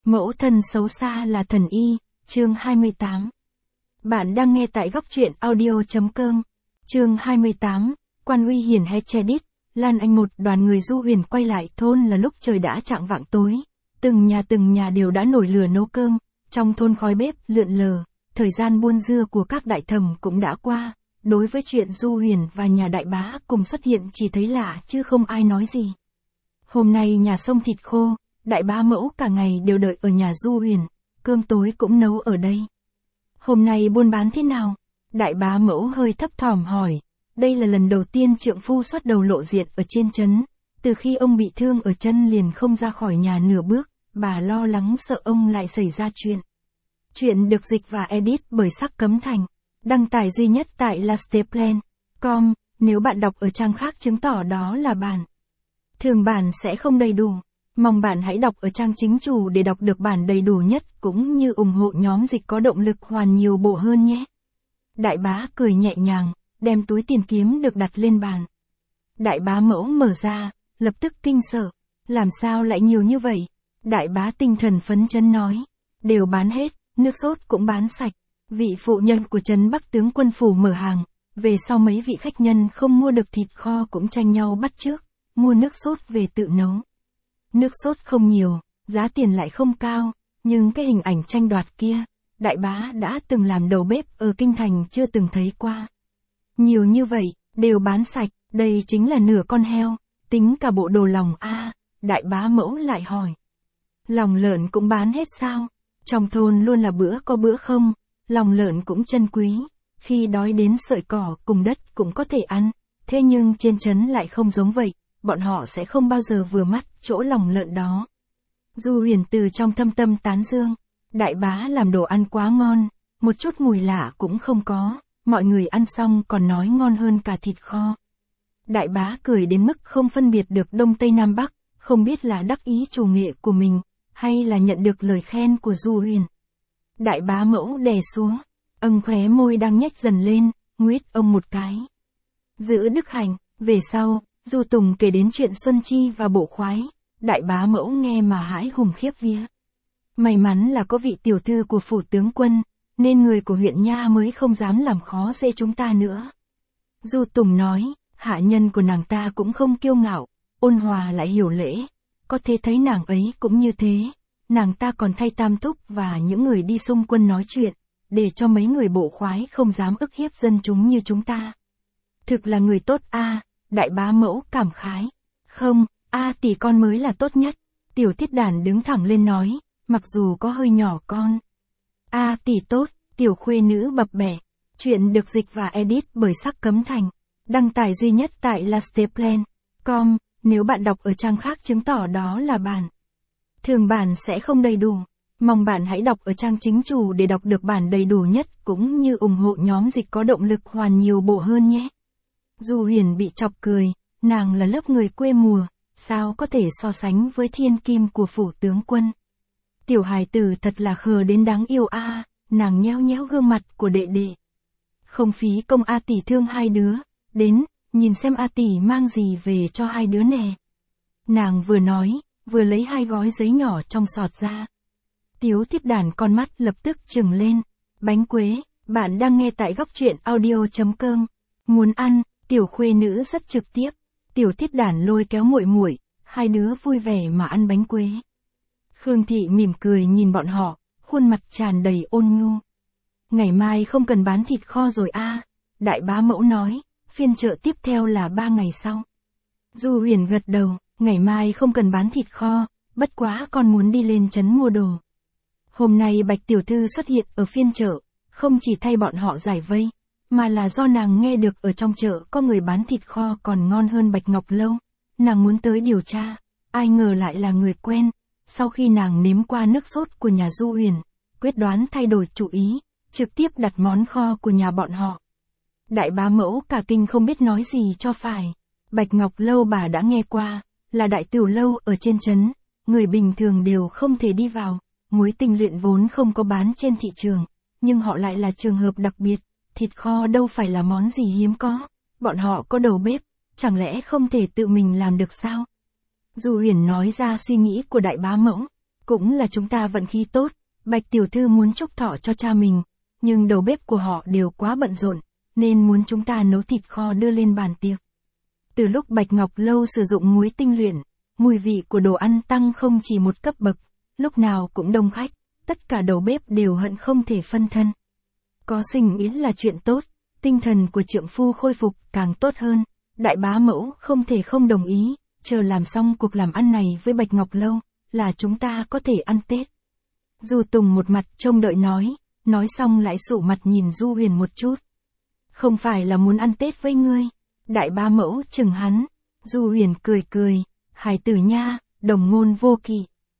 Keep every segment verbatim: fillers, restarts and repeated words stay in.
Mẫu thân xấu xa là thần y, chương hai mươi tám. Bạn đang nghe tại góc truyện audio.com. Chương hai mươi tám, Quan Uy Hiển hay Chedit, Lan Anh. Một đoàn người du huyền quay lại thôn là lúc trời đã chạng vạng tối. Từng nhà từng nhà đều đã nổi lửa nấu cơm, trong thôn khói bếp lượn lờ, thời gian buôn dưa của các đại thẩm cũng đã qua. Đối với chuyện Du Huyền và nhà đại bá cùng xuất hiện chỉ thấy lạ chứ không ai nói gì. Hôm nay nhà xông thịt khô, đại bá mẫu cả ngày đều đợi ở nhà Du Huyền, cơm tối cũng nấu ở đây. Hôm nay buôn bán thế nào? Đại bá mẫu hơi thấp thỏm hỏi. Đây là lần đầu tiên trượng phu xuất đầu lộ diện ở trên trấn. Từ khi ông bị thương ở chân liền không ra khỏi nhà nửa bước, bà lo lắng sợ ông lại xảy ra chuyện. Chuyện được dịch và edit bởi Sắc Cấm Thành. Đăng tải duy nhất tại lasteplan chấm com, nếu bạn đọc ở trang khác chứng tỏ đó là bản thường bản sẽ không đầy đủ. Mong bạn hãy đọc ở trang chính chủ để đọc được bản đầy đủ nhất cũng như ủng hộ nhóm dịch có động lực hoàn nhiều bộ hơn nhé. Đại bá cười nhẹ nhàng, đem túi tiền kiếm được đặt lên bàn. Đại bá mẫu mở ra, lập tức kinh sợ. Làm sao lại nhiều như vậy? Đại bá tinh thần phấn chấn nói. Đều bán hết, nước sốt cũng bán sạch. Vị phụ nhân của trấn Bắc tướng quân phủ mở hàng. Về sau mấy vị khách nhân không mua được thịt kho cũng tranh nhau bắt chước, mua nước sốt về tự nấu. Nước sốt không nhiều, giá tiền lại không cao, nhưng cái hình ảnh tranh đoạt kia, đại bá đã từng làm đầu bếp ở Kinh Thành chưa từng thấy qua. Nhiều như vậy, đều bán sạch, đây chính là nửa con heo, tính cả bộ đồ lòng a. Đại bá mẫu lại hỏi. Lòng lợn cũng bán hết sao? Trong thôn luôn là bữa có bữa không, lòng lợn cũng chân quý, khi đói đến sợi cỏ cùng đất cũng có thể ăn, thế nhưng trên trấn lại không giống vậy. Bọn họ sẽ không bao giờ vừa mắt chỗ lòng lợn đó. Du Huyền từ trong thâm tâm tán dương. Đại bá làm đồ ăn quá ngon, một chút mùi lạ cũng không có, mọi người ăn xong còn nói ngon hơn cả thịt kho. Đại bá cười đến mức không phân biệt được Đông Tây Nam Bắc, không biết là đắc ý chủ nghệ của mình, hay là nhận được lời khen của Du Huyền. Đại bá mẫu đè xuống, âng khóe môi đang nhếch dần lên, nguyết ông một cái. Giữ đức hạnh, về sau, Du Tùng kể đến chuyện Xuân Chi và Bộ Khoái, đại bá mẫu nghe mà hãi hùng khiếp vía. May mắn là có vị tiểu thư của phủ tướng quân, nên người của huyện Nha mới không dám làm khó dễ chúng ta nữa. Du Tùng nói, hạ nhân của nàng ta cũng không kiêu ngạo, ôn hòa lại hiểu lễ, có thể thấy nàng ấy cũng như thế, nàng ta còn thay Tam Thúc và những người đi xung quân nói chuyện, để cho mấy người Bộ Khoái không dám ức hiếp dân chúng như chúng ta. Thực là người tốt a. Đại bá mẫu cảm khái. Không, A tỷ con mới là tốt nhất. Tiểu Thiết Đản đứng thẳng lên nói, mặc dù có hơi nhỏ con. A tỷ tốt, tiểu khuê nữ bập bẹ. Chuyện được dịch và edit bởi Sắc Cấm Thành. Đăng tải duy nhất tại lasteplan chấm com, nếu bạn đọc ở trang khác chứng tỏ đó là bản thường bản sẽ không đầy đủ. Mong bạn hãy đọc ở trang chính chủ để đọc được bản đầy đủ nhất cũng như ủng hộ nhóm dịch có động lực hoàn nhiều bộ hơn nhé. Du Huyền bị chọc cười, nàng là lớp người quê mùa, sao có thể so sánh với thiên kim của phủ tướng quân. Tiểu hài tử thật là khờ đến đáng yêu a. À, nàng nhéo nhéo gương mặt của đệ đệ. Không phí công A tỷ thương hai đứa, đến, nhìn xem A tỷ mang gì về cho hai đứa nè. Nàng vừa nói, vừa lấy hai gói giấy nhỏ trong sọt ra. Tiếu Thiết Đản con mắt lập tức trừng lên. Bánh quế, bạn đang nghe tại góc truyện audio.com. Muốn ăn? Tiểu khuê nữ rất trực tiếp. Tiểu Thiết Đản lôi kéo muội muội, hai đứa vui vẻ mà ăn bánh quế. Khương Thị mỉm cười nhìn bọn họ, khuôn mặt tràn đầy ôn nhu. Ngày mai không cần bán thịt kho rồi a. À, đại bá mẫu nói, phiên chợ tiếp theo là ba ngày sau. Du Huyền gật đầu, ngày mai không cần bán thịt kho, bất quá con muốn đi lên trấn mua đồ. Hôm nay Bạch tiểu thư xuất hiện ở phiên chợ, không chỉ thay bọn họ giải vây, mà là do nàng nghe được ở trong chợ có người bán thịt kho còn ngon hơn Bạch Ngọc Lâu. Nàng muốn tới điều tra, ai ngờ lại là người quen. Sau khi nàng nếm qua nước sốt của nhà Du Huyền, quyết đoán thay đổi chủ ý, trực tiếp đặt món kho của nhà bọn họ. Đại bá mẫu cả kinh không biết nói gì cho phải. Bạch Ngọc Lâu bà đã nghe qua, là đại tiểu lâu ở trên trấn, người bình thường đều không thể đi vào, muối tinh luyện vốn không có bán trên thị trường, nhưng họ lại là trường hợp đặc biệt. Thịt kho đâu phải là món gì hiếm có, bọn họ có đầu bếp, chẳng lẽ không thể tự mình làm được sao? Du Huyền nói ra suy nghĩ của đại bá mẫu, Cũng là chúng ta vận khí tốt, Bạch tiểu thư muốn chúc thọ cho cha mình, nhưng đầu bếp của họ đều quá bận rộn, nên muốn chúng ta nấu thịt kho đưa lên bàn tiệc. Từ lúc Bạch Ngọc Lâu sử dụng muối tinh luyện, mùi vị của đồ ăn tăng không chỉ một cấp bậc, lúc nào cũng đông khách, tất cả đầu bếp đều hận không thể phân thân. Có sinh ý là chuyện tốt, tinh thần của trượng phu khôi phục càng tốt hơn, đại bá mẫu không thể không đồng ý, chờ làm xong cuộc làm ăn này với Bạch Ngọc Lâu, là chúng ta có thể ăn Tết. Du Tùng một mặt trông đợi nói, nói xong lại sụ mặt nhìn Du Huyền một chút. Không phải là muốn ăn Tết với ngươi. Đại bá mẫu chừng hắn. Du Huyền cười cười, hài tử nha, đồng ngôn vô kỵ.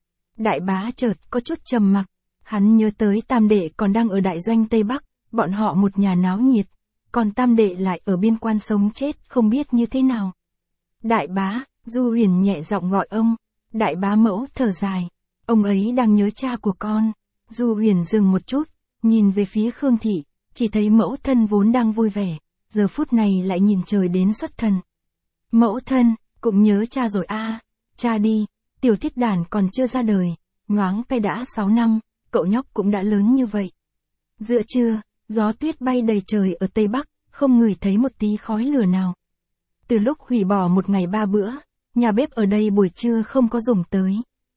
Đại bá chợt có chút trầm mặc, hắn nhớ tới tam đệ còn đang ở đại doanh Tây Bắc, bọn họ một nhà náo nhiệt, còn tam đệ lại ở biên quan sống chết không biết như thế nào. Đại bá, Du Huyền nhẹ giọng gọi ông. Đại bá mẫu thở dài, ông ấy đang nhớ cha của con. Du Huyền dừng một chút, nhìn về phía Khương Thị, chỉ thấy mẫu thân vốn đang vui vẻ, giờ phút này lại nhìn trời đến xuất thần. Mẫu thân, cũng nhớ cha rồi a, à. Cha đi, tiểu thiết đàn còn chưa ra đời, nhoáng cái đã sáu năm, cậu nhóc cũng đã lớn như vậy. Giữa trưa, gió tuyết bay đầy trời ở Tây Bắc, không ngửi thấy một tí khói lửa nào. Từ lúc hủy bỏ một ngày ba bữa, nhà bếp ở đây buổi trưa không có dùng tới.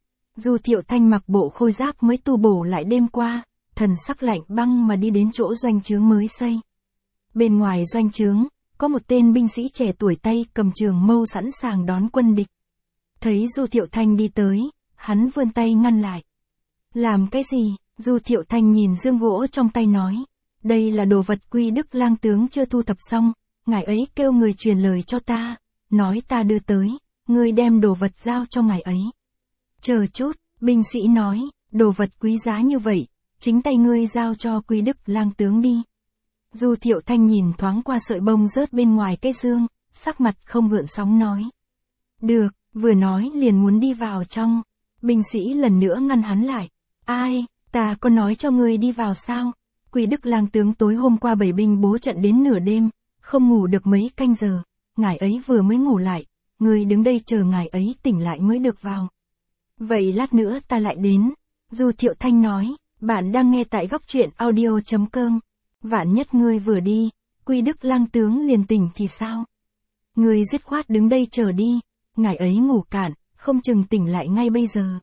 Du Thiệu Thanh mặc bộ khôi giáp mới tu bổ lại đêm qua, thần sắc lạnh băng mà đi đến chỗ doanh trướng mới xây. Bên ngoài doanh trướng, có một tên binh sĩ trẻ tuổi tay cầm trường mâu sẵn sàng đón quân địch. Thấy Du Thiệu Thanh đi tới, hắn vươn tay ngăn lại. Làm cái gì? Du Thiệu Thanh nhìn dương gỗ trong tay nói. Đây là đồ vật Quy Đức lang tướng chưa thu thập xong, ngài ấy kêu người truyền lời cho ta, nói ta đưa tới, ngươi đem đồ vật giao cho ngài ấy. Chờ chút, binh sĩ nói, đồ vật quý giá như vậy, chính tay ngươi giao cho Quy Đức lang tướng đi. Du Thiệu Thanh nhìn thoáng qua sợi bông rớt bên ngoài cái dương, sắc mặt không gợn sóng nói. Được, vừa nói liền muốn đi vào trong. Binh sĩ lần nữa ngăn hắn lại. Ai, ta có nói cho ngươi đi vào sao? Quy Đức lang tướng tối hôm qua bảy binh bố trận đến nửa đêm, không ngủ được mấy canh giờ, ngài ấy vừa mới ngủ lại, ngươi đứng đây chờ ngài ấy tỉnh lại mới được vào. Vậy lát nữa ta lại đến. Du Thiệu Thanh nói, bạn đang nghe tại góc truyện audio chấm com. Vạn nhất ngươi vừa đi, Quy Đức lang tướng liền tỉnh thì sao? Ngươi dứt khoát đứng đây chờ đi, ngài ấy ngủ cạn, không chừng tỉnh lại ngay bây giờ.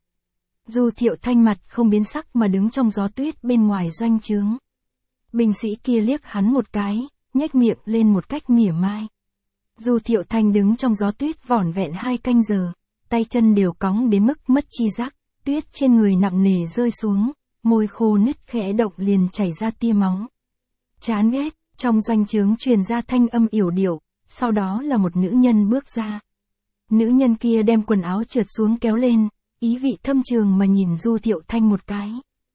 Du Thiệu Thanh mặt không biến sắc mà đứng trong gió tuyết bên ngoài doanh trướng. Binh sĩ kia liếc hắn một cái, nhếch miệng lên một cách mỉa mai. Du Thiệu Thanh đứng trong gió tuyết vỏn vẹn hai canh giờ, tay chân đều cóng đến mức mất chi giác, tuyết trên người nặng nề rơi xuống, môi khô nứt khẽ động liền chảy ra tia máu. Chán ghét, trong doanh trướng truyền ra thanh âm yểu điệu, sau đó là một nữ nhân bước ra. Nữ nhân kia đem quần áo trượt xuống kéo lên, ý vị thâm trường mà nhìn Du Thiệu Thanh một cái.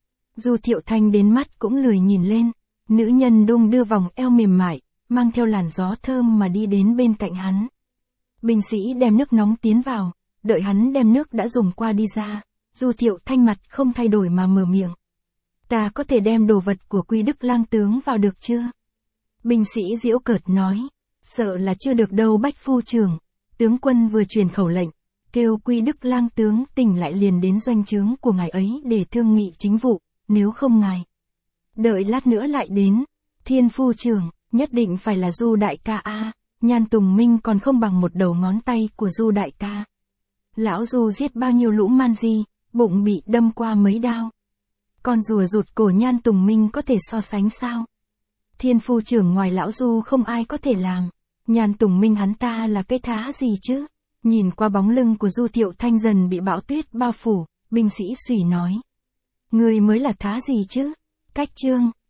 Du Thiệu Thanh đến mắt cũng lười nhìn lên, nữ nhân đung đưa vòng eo mềm mại, mang theo làn gió thơm mà đi đến bên cạnh hắn. Binh sĩ đem nước nóng tiến vào, đợi hắn đem nước đã dùng qua đi ra, Du Thiệu Thanh mặt không thay đổi mà mở miệng. Ta có thể đem đồ vật của Quy Đức lang tướng vào được chưa? Binh sĩ giễu cợt nói, sợ là chưa được đâu Bách phu trưởng, tướng quân vừa truyền khẩu lệnh, kêu Quy Đức lang tướng tỉnh lại liền đến doanh trướng của ngài ấy để thương nghị chính vụ, nếu không ngài đợi lát nữa lại đến. Thiên phu trưởng, nhất định phải là Du đại ca a, Nhan Tùng Minh còn không bằng một đầu ngón tay của Du đại ca. Lão Du giết bao nhiêu lũ man di, bụng bị đâm qua mấy đao. Con rùa rụt cổ Nhan Tùng Minh có thể so sánh sao? Thiên phu trưởng ngoài lão Du không ai có thể làm. Nhan Tùng Minh hắn ta là cái thá gì chứ? Nhìn qua bóng lưng của Du Thiệu Thanh dần bị bão tuyết bao phủ, binh sĩ suy nói. Người mới là thá gì chứ? Cách chương.